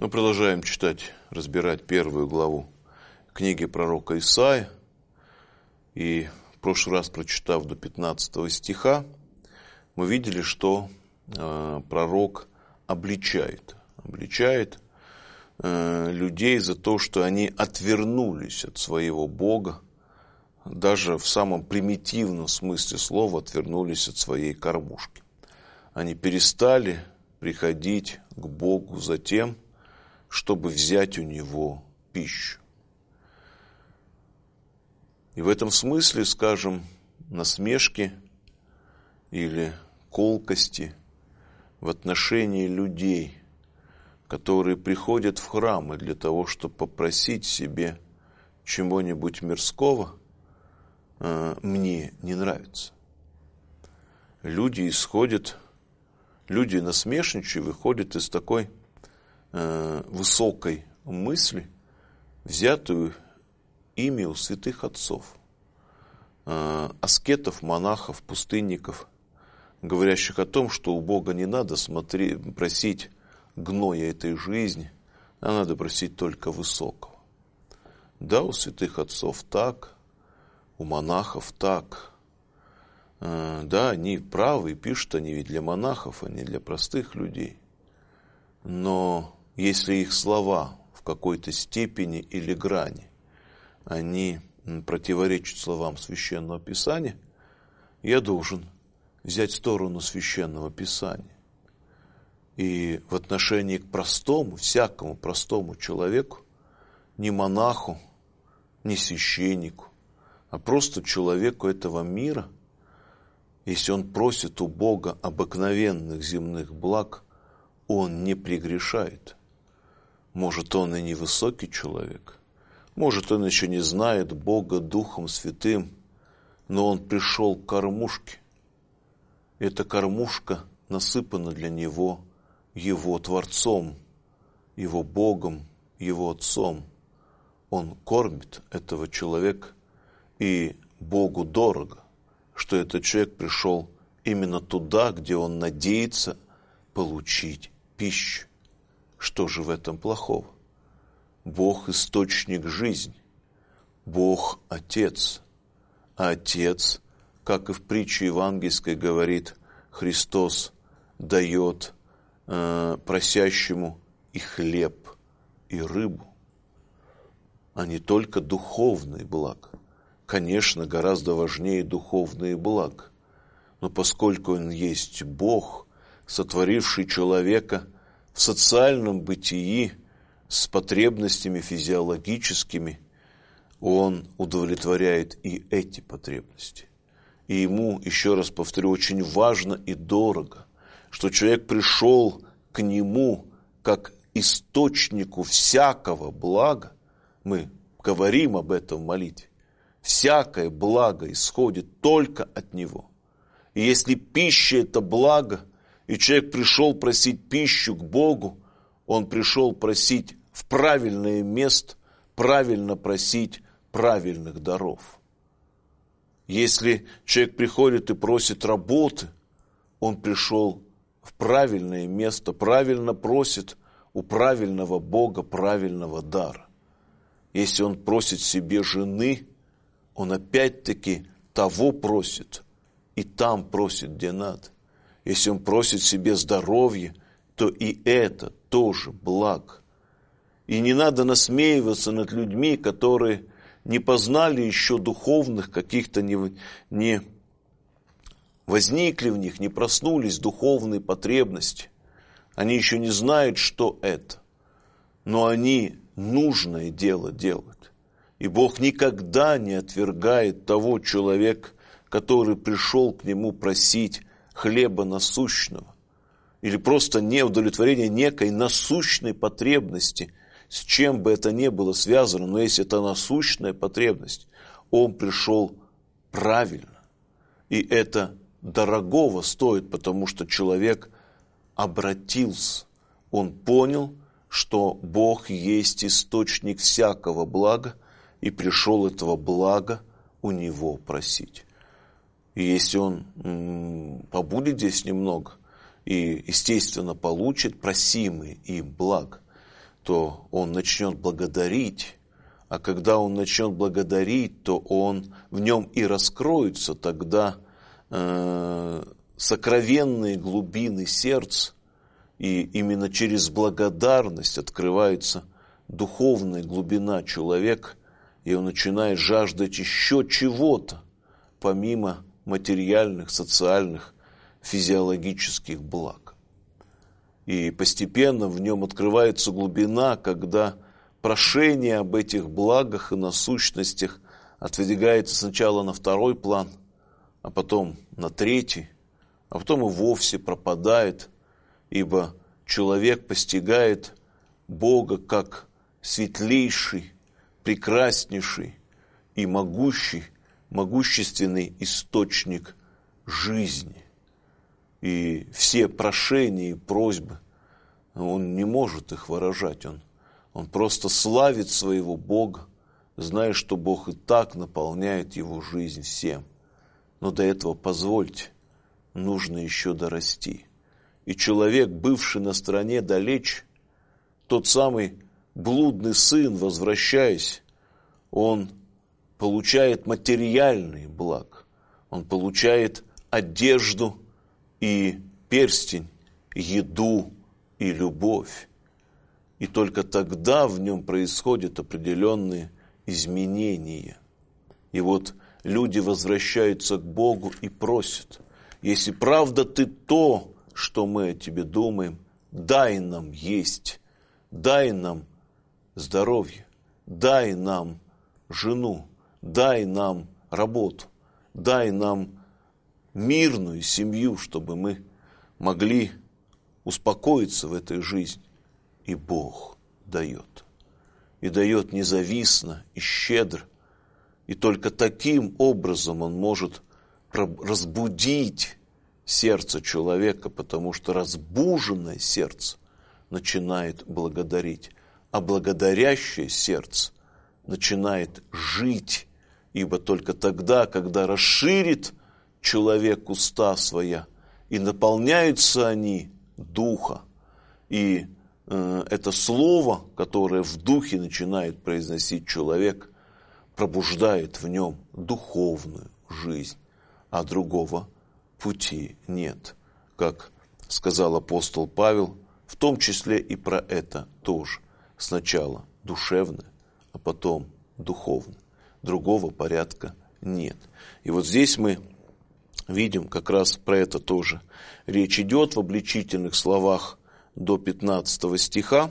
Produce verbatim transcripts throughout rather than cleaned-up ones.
Мы продолжаем читать, разбирать первую главу книги пророка Исаии. И в прошлый раз, прочитав до пятнадцатого стиха, мы видели, что э, пророк обличает, обличает э, людей за то, что они отвернулись от своего Бога, даже в самом примитивном смысле слова отвернулись от своей кормушки. Они перестали приходить к Богу за тем, чтобы взять у Него пищу. И в этом смысле, скажем, насмешки или колкости в отношении людей, которые приходят в храмы для того, чтобы попросить себе чего-нибудь мирского, мне не нравится. Люди исходят, люди насмешничают, выходят из такой э, высокой мысли, взятую ими у святых отцов, э, аскетов, монахов, пустынников, говорящих о том, что у Бога не надо смотреть, просить гноя этой жизни, а надо просить только высокого. Да, у святых отцов так, у монахов так. Да, они правы, пишут они ведь для монахов, а не для простых людей. Но если их слова в какой-то степени или грани, они противоречат словам Священного Писания, я должен взять сторону Священного Писания. И в отношении к простому, всякому простому человеку, ни монаху, ни священнику, а просто человеку этого мира, если он просит у Бога обыкновенных земных благ, он не прегрешает. Может, он и не высокий человек, может, он еще не знает Бога Духом Святым, но он пришел к кормушке. Эта кормушка насыпана для него Его Творцом, Его Богом, Его Отцом. Он кормит этого человека, и Богу дорого, что этот человек пришел именно туда, где он надеется получить пищу. Что же в этом плохого? Бог – источник жизни, Бог – Отец. А Отец, как и в притче евангельской говорит, Христос дает э, просящему и хлеб, и рыбу, а не только духовные блага. Конечно, гораздо важнее духовные блага. Но поскольку Он есть Бог, сотворивший человека в социальном бытии с потребностями физиологическими, Он удовлетворяет и эти потребности. И Ему, еще раз повторю, очень важно и дорого, что человек пришел к Нему как источнику всякого блага. Мы говорим об этом в молитве. Всякое благо исходит только от Него. И если пища – это благо, и человек пришел просить пищу к Богу, он пришел просить в правильное место, правильно просить правильных даров. Если человек приходит и просит работы, он пришел в правильное место, правильно просит у правильного Бога правильного дара. Если он просит себе жены, он опять-таки того просит, и там просит, где надо. Если он просит себе здоровья, то и это тоже благо. И не надо насмеиваться над людьми, которые не познали еще духовных каких-то, не, не возникли в них, не проснулись духовные потребности. Они еще не знают, что это. Но они нужное дело делают. И Бог никогда не отвергает того человека, который пришел к Нему просить хлеба насущного. Или просто неудовлетворение некой насущной потребности, с чем бы это ни было связано, но если это насущная потребность, Он пришел правильно. И это дорогого стоит, потому что человек обратился. Он понял, что Бог есть источник всякого блага, и пришел этого блага у Него просить. И если он м, побудет здесь немного и, естественно, получит просимые им благ, то он начнет благодарить, а когда он начнет благодарить, то он в нем и раскроются тогда э, сокровенные глубины сердца, и именно через благодарность открывается духовная глубина человека, и он начинает жаждать еще чего-то, помимо материальных, социальных, физиологических благ. И постепенно в нем открывается глубина, когда прошение об этих благах и насущностях отодвигается сначала на второй план, а потом на третий, а потом и вовсе пропадает, ибо человек постигает Бога как светлейший, прекраснейший и могущий, могущественный источник жизни. И все прошения и просьбы, он не может их выражать, он, он просто славит своего Бога, зная, что Бог и так наполняет его жизнь всем. Но до этого, позвольте, нужно еще дорасти. И человек, бывший на стороне далеч, тот самый блудный сын, возвращаясь, он получает материальные блага, он получает одежду и перстень, еду и любовь. И только тогда в нем происходят определенные изменения. И вот люди возвращаются к Богу и просят: если правда ты то, что мы о тебе думаем, дай нам есть, дай нам здоровье, дай нам жену, дай нам работу, дай нам мирную семью, чтобы мы могли успокоиться в этой жизни. И Бог дает. И дает независно и щедро. И только таким образом Он может разбудить сердце человека, потому что разбуженное сердце начинает благодарить, а благодарящее сердце начинает жить, ибо только тогда, когда расширит человек уста своя, и наполняются они духа, и э, это слово, которое в духе начинает произносить человек, пробуждает в нем духовную жизнь, а другого пути нет. Как сказал апостол Павел, в том числе и про это тоже. Сначала душевное, а потом духовное. Другого порядка нет. И вот здесь мы видим, как раз про это тоже речь идет в обличительных словах до пятнадцатого стиха.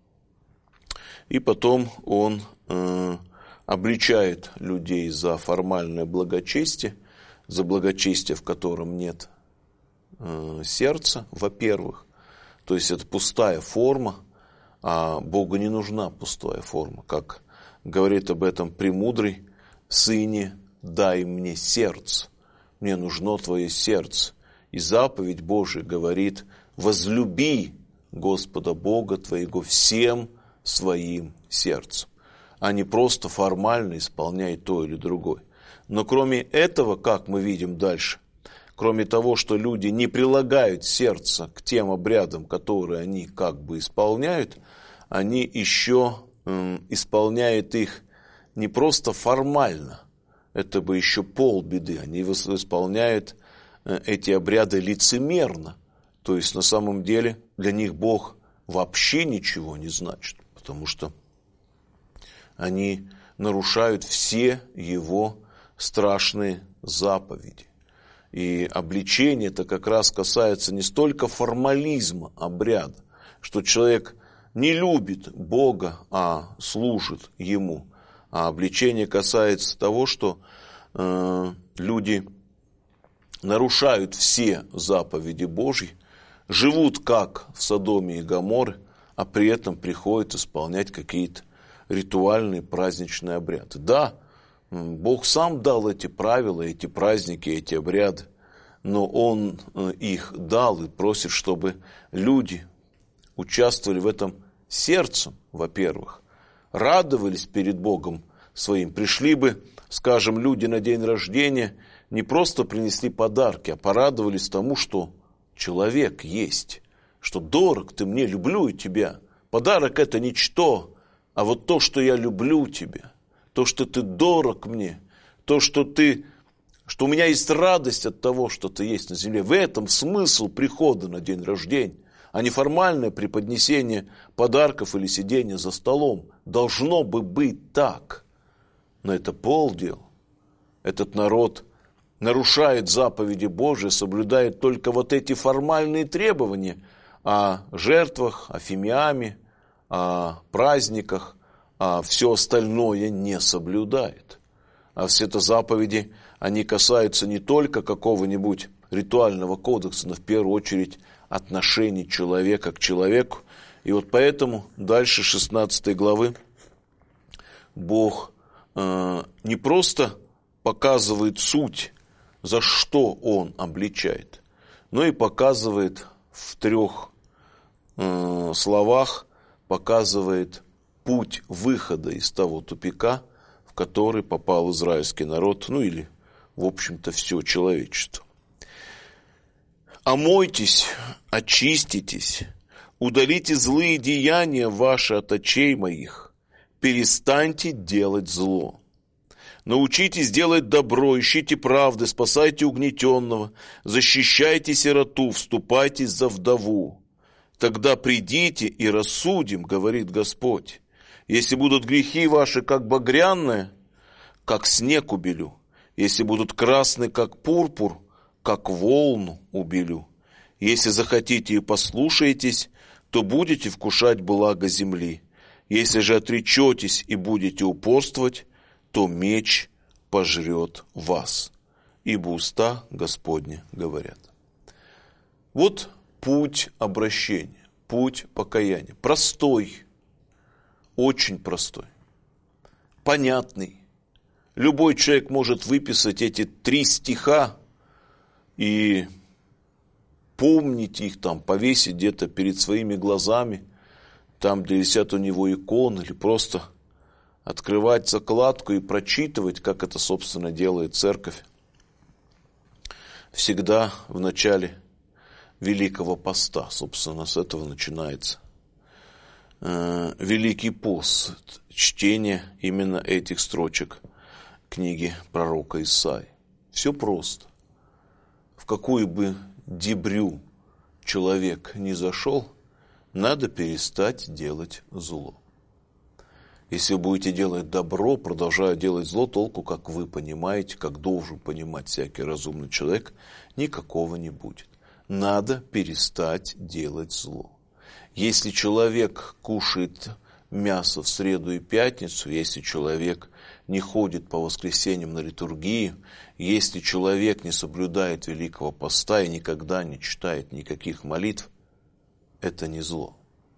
И потом он э, обличает людей за формальное благочестие, за благочестие, в котором нет э, сердца, во-первых. То есть это пустая форма, а Богу не нужна пустая форма. Как говорит об этом премудрый: «Сыне, дай мне сердце, мне нужно твое сердце». И заповедь Божия говорит: возлюби Господа Бога твоего всем своим сердцем, а не просто формально исполняй то или другое. Но кроме этого, как мы видим дальше, кроме того, что люди не прилагают сердце к тем обрядам, которые они как бы исполняют, они еще э, исполняют их не просто формально, это бы еще полбеды, они исполняют э, эти обряды лицемерно, то есть на самом деле для них Бог вообще ничего не значит, потому что они нарушают все Его страшные заповеди. И обличение это как раз касается не столько формализма обряда, что человек не любит Бога, а служит Ему. А обличение касается того, что э, люди нарушают все заповеди Божьи, живут как в Содоме и Гоморре, а при этом приходят исполнять какие-то ритуальные праздничные обряды. Да, Бог сам дал эти правила, эти праздники, эти обряды, но Он их дал и просит, чтобы люди участвовали в этом сердцем, во-первых, радовались перед Богом своим. Пришли бы, скажем, люди на день рождения, не просто принесли подарки, а порадовались тому, что человек есть, что дорог ты мне, люблю тебя, Подарок – это ничто, а вот то, что я люблю тебя, то, что ты дорог мне, то, что ты, что у меня есть радость от того, что ты есть на земле. В этом смысл прихода на день рождения, а не формальное преподнесение подарков или сидение за столом. Должно бы быть так. Но это полдела. Этот народ нарушает заповеди Божии, соблюдает только вот эти формальные требования о жертвах, о фимиаме, о праздниках, а все остальное не соблюдает. А все это заповеди, они касаются не только какого-нибудь ритуального кодекса, но в первую очередь отношений человека к человеку. И вот поэтому дальше шестнадцатой главы Бог э, не просто показывает суть, за что Он обличает, но и показывает в трех э, словах, показывает путь выхода из того тупика, в который попал израильский народ, ну или, в общем-то, все человечество. «Омойтесь, очиститесь, удалите злые деяния ваши от очей моих, перестаньте делать зло. Научитесь делать добро, ищите правды, спасайте угнетенного, защищайте сироту, вступайтесь за вдову. Тогда придите и рассудим, говорит Господь. Если будут грехи ваши, как багряные, как снег убелю. Если будут красны, как пурпур, как волну убелю. Если захотите и послушаетесь, то будете вкушать благо земли. Если же отречетесь и будете упорствовать, то меч пожрет вас, ибо уста Господни говорят». Вот путь обращения, путь покаяния. Простой, очень простой, понятный. Любой человек может выписать эти три стиха и помнить их, там, повесить где-то перед своими глазами, там, где висят у него иконы, или просто открывать закладку и прочитывать, как это, собственно, делает церковь. Всегда в начале Великого Поста, собственно, с этого начинается э, Великий пост, чтение именно этих строчек книги пророка Исаии. Все просто. В какую бы дебрю человек ни зашел, надо перестать делать зло. Если вы будете делать добро, продолжая делать зло, толку, как вы понимаете, как должен понимать всякий разумный человек, никакого не будет. Надо перестать делать зло. Если человек кушает мясо в среду и пятницу, если человек не ходит по воскресеньям на литургию, если человек не соблюдает Великого Поста и никогда не читает никаких молитв, это не зло.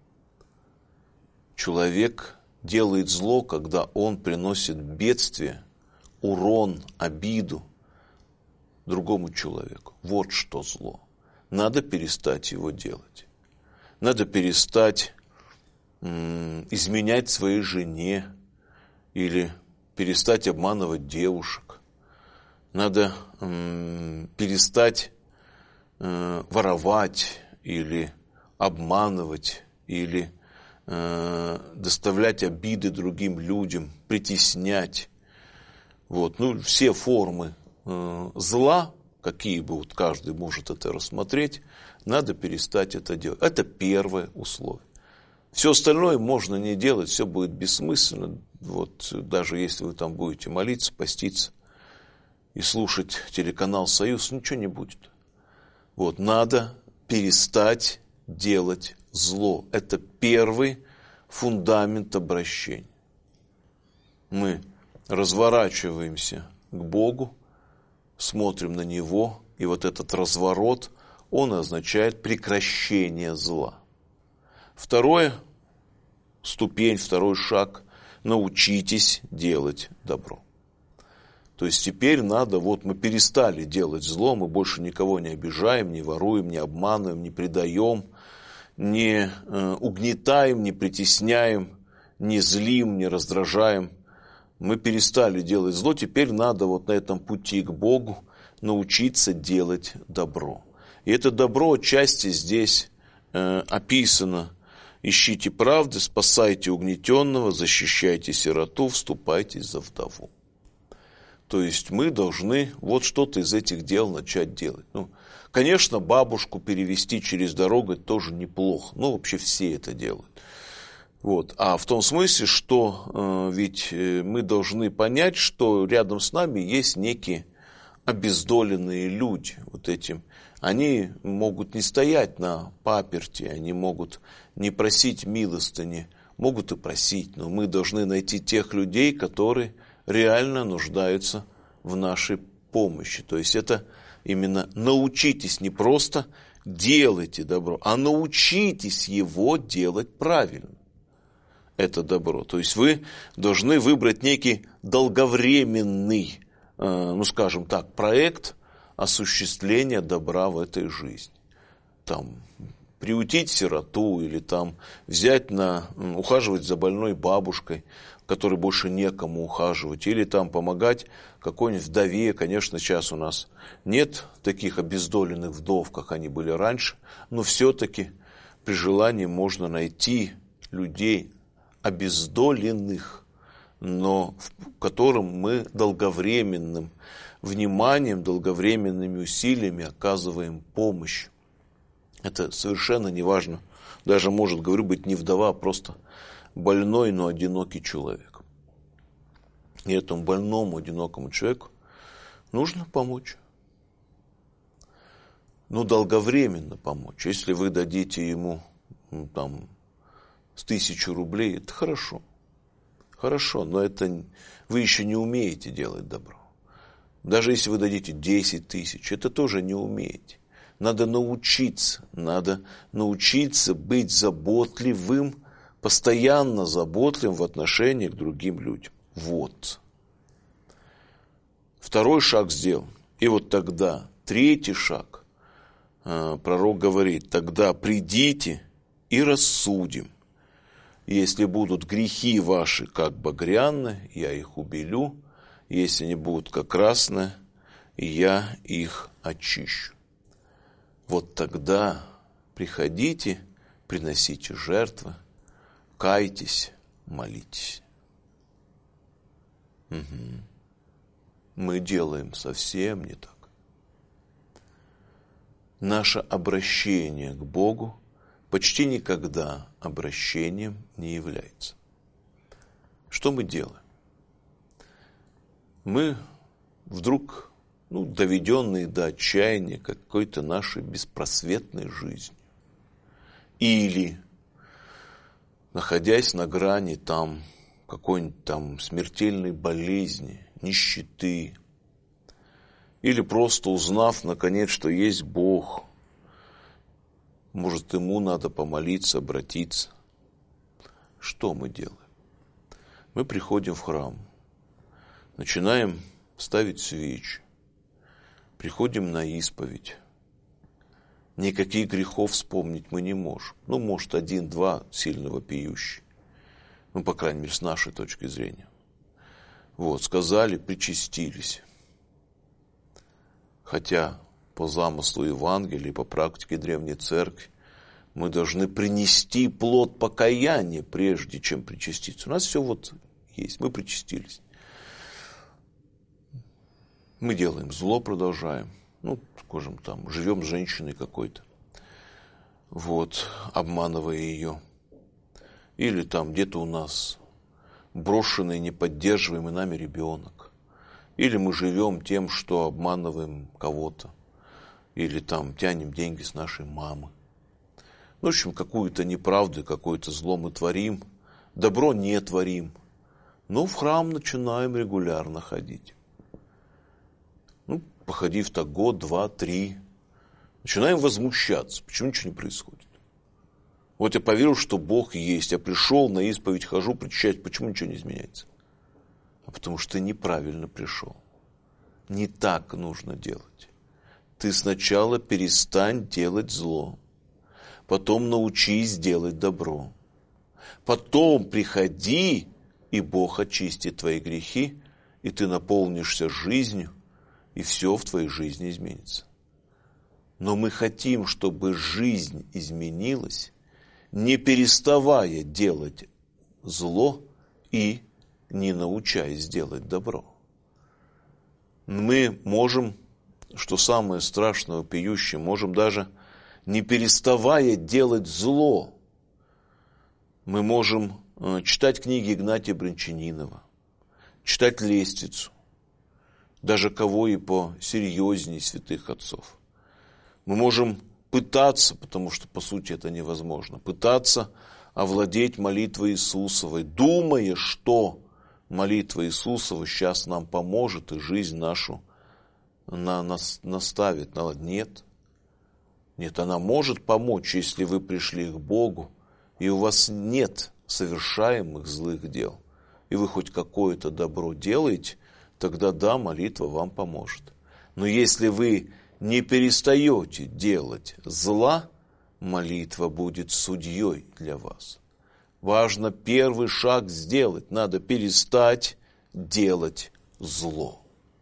Человек делает зло, когда он приносит бедствие, урон, обиду другому человеку. Вот что зло. Надо перестать его делать. Надо перестать м, изменять своей жене или перестать обманывать девушек. Надо м, перестать э, воровать или обманывать или доставлять обиды другим людям, притеснять. Вот. Ну, все формы э, зла, какие бы вот каждый может это рассмотреть, надо перестать это делать. Это первое условие. Все остальное можно не делать, все будет бессмысленно. Вот, даже если вы там будете молиться, поститься и слушать телеканал «Союз», ничего не будет. Вот, надо перестать делать зло. Это первый фундамент обращения. Мы разворачиваемся к Богу, смотрим на Него, и вот этот разворот, он означает прекращение зла. Второе, ступень, второй шаг, научитесь делать добро. То есть теперь надо, вот мы перестали делать зло, мы больше никого не обижаем, не воруем, не обманываем, не предаем, не э, угнетаем, не притесняем, не злим, не раздражаем. Мы перестали делать зло, теперь надо вот на этом пути к Богу научиться делать добро. И это добро отчасти здесь э, описано Ищите правды, спасайте угнетенного, защищайте сироту, вступайтесь за вдову. То есть мы должны вот что-то из этих дел начать делать. Ну, конечно, бабушку перевести через дорогу тоже неплохо. Ну, вообще все это делают. Вот. А в том смысле, что э, ведь мы должны понять, что рядом с нами есть некие обездоленные люди. Вот этим. Они могут не стоять на паперти, они могут не просить милостыни, могут и просить, но мы должны найти тех людей, которые реально нуждаются в нашей помощи. То есть это именно научитесь не просто делайте добро, а научитесь его делать правильно. Это добро. То есть вы должны выбрать некий долговременный, ну скажем так, проект осуществления добра в этой жизни. Там приютить сироту или там взять на ухаживать за больной бабушкой, которой больше некому ухаживать, или там помогать какой-нибудь вдове. Конечно, сейчас у нас нет таких обездоленных вдов, как они были раньше, но все-таки при желании можно найти людей обездоленных, но которым мы долговременным вниманием, долговременными усилиями оказываем помощь. Это совершенно не важно. Даже может, говорю, быть не вдова, а просто больной, но одинокий человек. И этому больному, одинокому человеку нужно помочь. Ну, долговременно помочь. Если вы дадите ему ну, там, с тысячу рублей, это хорошо. Хорошо, но это вы еще не умеете делать добро. Даже если вы дадите десять тысяч, это тоже не умеете. Надо научиться, надо научиться быть заботливым, постоянно заботливым в отношении к другим людям. Вот. Второй шаг сделан. И вот тогда, третий шаг, пророк говорит, тогда придите и рассудим. Если будут грехи ваши, как багряны, я их убелю. Если они будут как красные, я их очищу. Вот тогда приходите, приносите жертвы, кайтесь, молитесь. Угу. Мы делаем совсем не так. Наше обращение к Богу почти никогда обращением не является. Что мы делаем? Мы вдруг, ну, доведенные до отчаяния какой-то нашей беспросветной жизни, или находясь на грани там какой-нибудь там смертельной болезни, нищеты, или просто узнав наконец, что есть Бог, может, ему надо помолиться, обратиться. Что мы делаем? Мы приходим в храм, начинаем ставить свечи, приходим на исповедь. Никаких грехов вспомнить мы не можем. Ну, может, один-два сильно вопиющие. Ну, по крайней мере, с нашей точки зрения. Вот, сказали, причастились. Хотя по замыслу Евангелия, по практике Древней Церкви, мы должны принести плод покаяния, прежде чем причаститься. У нас все вот есть, мы причастились. Мы делаем зло, продолжаем. Ну, скажем, там, живем с женщиной какой-то, вот, обманывая ее. Или там где-то у нас брошенный, неподдерживаемый нами ребенок. Или мы живем тем, что обманываем кого-то. Или там тянем деньги с нашей мамы. В общем, какую-то неправду, какое-то зло мы творим. Добро не творим. Но в храм начинаем регулярно ходить. Ну, походив так год, два, три. Начинаем возмущаться. Почему ничего не происходит? Вот я поверил, что Бог есть. Я пришел на исповедь, хожу, причащаюсь. Почему ничего не изменяется? А потому что ты неправильно пришел. Не так нужно делать. Ты сначала перестань делать зло. Потом научись делать добро. Потом приходи, и Бог очистит твои грехи, и ты наполнишься жизнью, и все в твоей жизни изменится. Но мы хотим, чтобы жизнь изменилась не переставая делать зло и не научаясь делать добро. Мы можем, что самое страшное, вопиющее, можем даже не переставая делать зло. Мы можем читать книги Игнатия Брянчанинова, читать лестницу, даже кого и посерьезней святых отцов. Мы можем пытаться, потому что по сути это невозможно, пытаться овладеть молитвой Иисусовой, думая, что молитва Иисусова сейчас нам поможет и жизнь нашу на нас наставит. Нет, нет, она может помочь, если вы пришли к Богу, и у вас нет совершаемых злых дел, и вы хоть какое-то добро делаете, тогда да, молитва вам поможет. Но если вы не перестаете делать зла, молитва будет судьей для вас. Важно первый шаг сделать, надо перестать делать зло.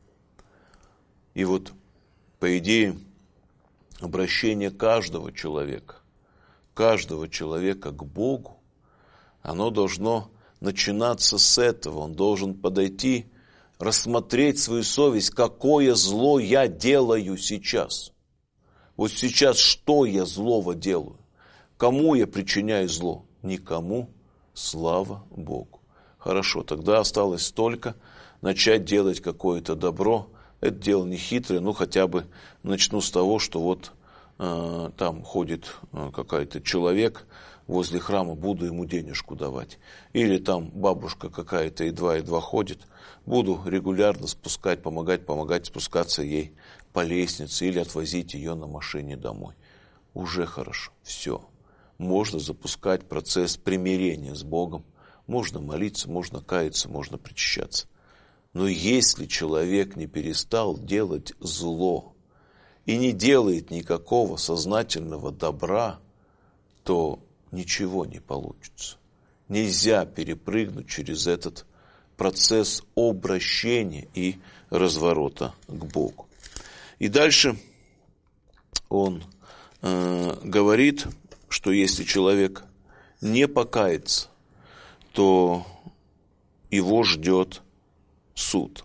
И вот, по идее, обращение каждого человека, каждого человека к Богу, оно должно начинаться с этого. Он должен подойти, рассмотреть свою совесть, какое зло я делаю сейчас. Вот сейчас что я злого делаю? Кому я причиняю зло? Никому, слава Богу. Хорошо, тогда осталось только начать делать какое-то добро. Это дело не хитрое, ну хотя бы начну с того, что вот э, там ходит э, какой-то человек возле храма, буду ему денежку давать. Или там бабушка какая-то едва-едва ходит, буду регулярно спускать, помогать, помогать спускаться ей по лестнице или отвозить ее на машине домой. Уже хорошо, все. Можно запускать процесс примирения с Богом, можно молиться, можно каяться, можно причащаться. Но если человек не перестал делать зло и не делает никакого сознательного добра, то ничего не получится. Нельзя перепрыгнуть через этот процесс обращения и разворота к Богу. И дальше он э, говорит, что если человек не покается, то его ждет суд.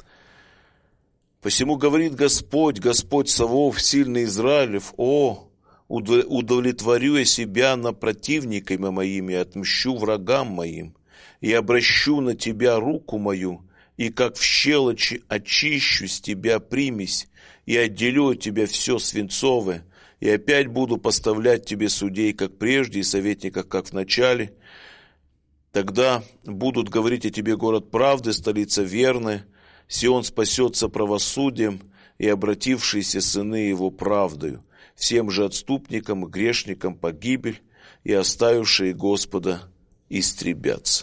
Посему говорит Господь, Господь Саваоф, сильный Израилев: о, удовлетворю я себя на противниками моими, отмщу врагам моим, и обращу на тебя руку мою, и как в щелочи очищу с тебя примесь, и отделю от тебя все свинцовое, и опять буду поставлять тебе судей, как прежде, и советников, как в начале. Тогда будут говорить о тебе город правды, столица верная, Сион спасется правосудием, и обратившиеся сыны его правдою, всем же отступникам и грешникам погибель, и оставившие Господа истребятся.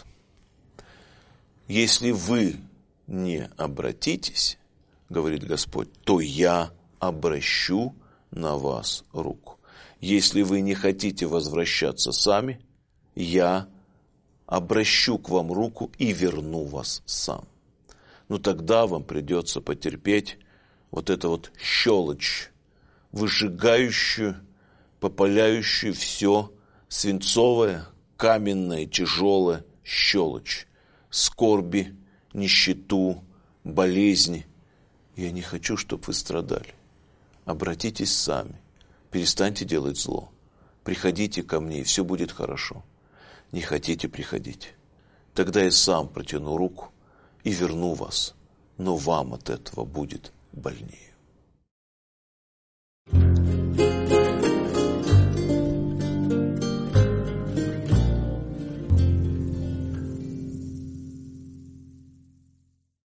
Если вы не обратитесь, говорит Господь, то я обращу на вас руку. Если вы не хотите возвращаться сами, я обращу к вам руку и верну вас сам. Но тогда вам придется потерпеть вот эту вот щелочь, выжигающую, попаляющую все свинцовое, каменное, тяжелое щелочь, скорби, нищету, болезни. Я не хочу, чтобы вы страдали. Обратитесь сами, перестаньте делать зло, приходите ко мне, и все будет хорошо. Не хотите приходить, тогда я сам протяну руку и верну вас, но вам от этого будет больнее.